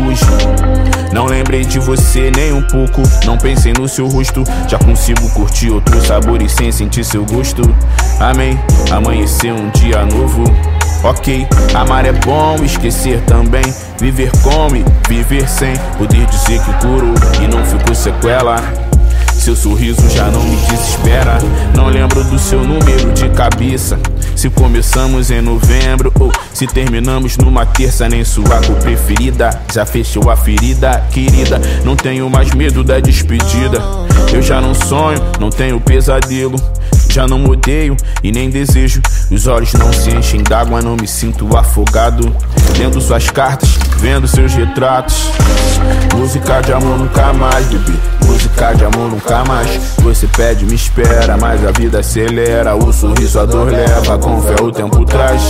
hoje. Não lembrei de você nem um pouco, não pensei no seu rosto. Já consigo curtir outros sabores sem sentir seu gosto. Amém, amanhecer um dia novo. Ok, amar é bom, esquecer também. Viver come, viver sem. Poder dizer que curou e não ficou sequela. Seu sorriso já não me desespera. Não lembro do seu número de cabeça. Se começamos em novembro ou se terminamos numa terça, nem sua cor preferida já fechou a ferida, querida. Não tenho mais medo da despedida. Eu já não sonho, não tenho pesadelo. Já não odeio e nem desejo. Os olhos não se enchem d'água, não me sinto afogado. Lendo suas cartas, vendo seus retratos. Música de amor nunca mais, bebê. Música de amor nunca mais. Você pede, me espera, mas a vida acelera. O sorriso a dor leva, com fé o tempo traz.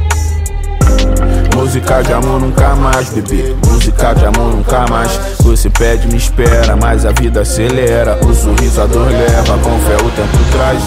Música de amor nunca mais, bebê. Música de amor nunca mais. Você pede, me espera, mas a vida acelera. O sorriso a dor leva, com fé o tempo traz.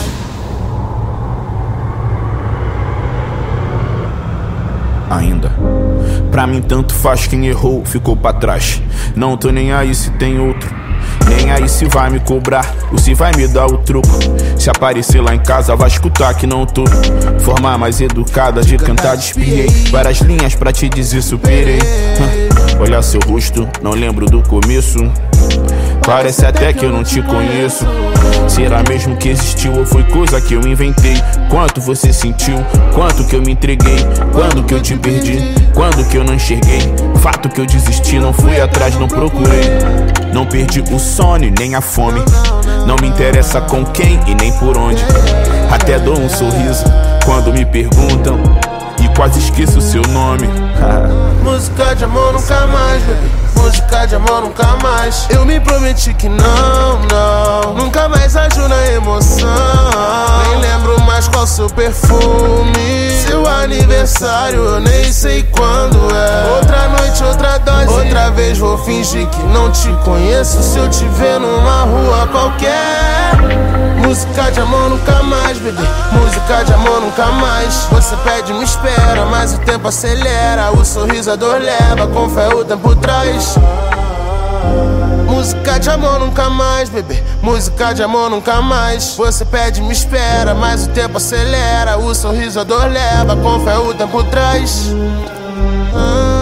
Ainda. Pra mim tanto faz, quem errou ficou pra trás. Não tô nem aí se tem outro, nem aí se vai me cobrar ou se vai me dar o troco. Se aparecer lá em casa vai escutar que não tô. Forma mais educada de cantar despiei. Várias linhas pra te dizer superei. Olhar seu rosto, não lembro do começo. Parece até que eu não te conheço. Será mesmo que existiu ou foi coisa que eu inventei? Quanto você sentiu, quanto que eu me entreguei. Quando que eu te perdi, quando que eu não enxerguei. Fato que eu desisti, não fui atrás, não procurei. Não perdi o sono nem a fome. Não me interessa com quem e nem por onde. Até dou um sorriso quando me perguntam e quase esqueço o seu nome. Música de amor nunca mais, bebê. Música de amor nunca mais. Eu me prometi que não, não, nunca mais ajo na emoção. Nem lembro mais qual seu perfume. Seu aniversário eu nem sei quando é. Outra noite, outra dose. Outra vez vou fingir que não te conheço. Se eu te ver numa rua qualquer. Música de amor nunca mais, bebê. Música de amor nunca mais. Você pede, me espera, mas o tempo acelera. O sorriso a dor leva, com fé o tempo traz. Música de amor nunca mais, bebê. Música de amor nunca mais. Você pede, me espera, mas o tempo acelera. O sorriso a dor leva, com fé o tempo traz.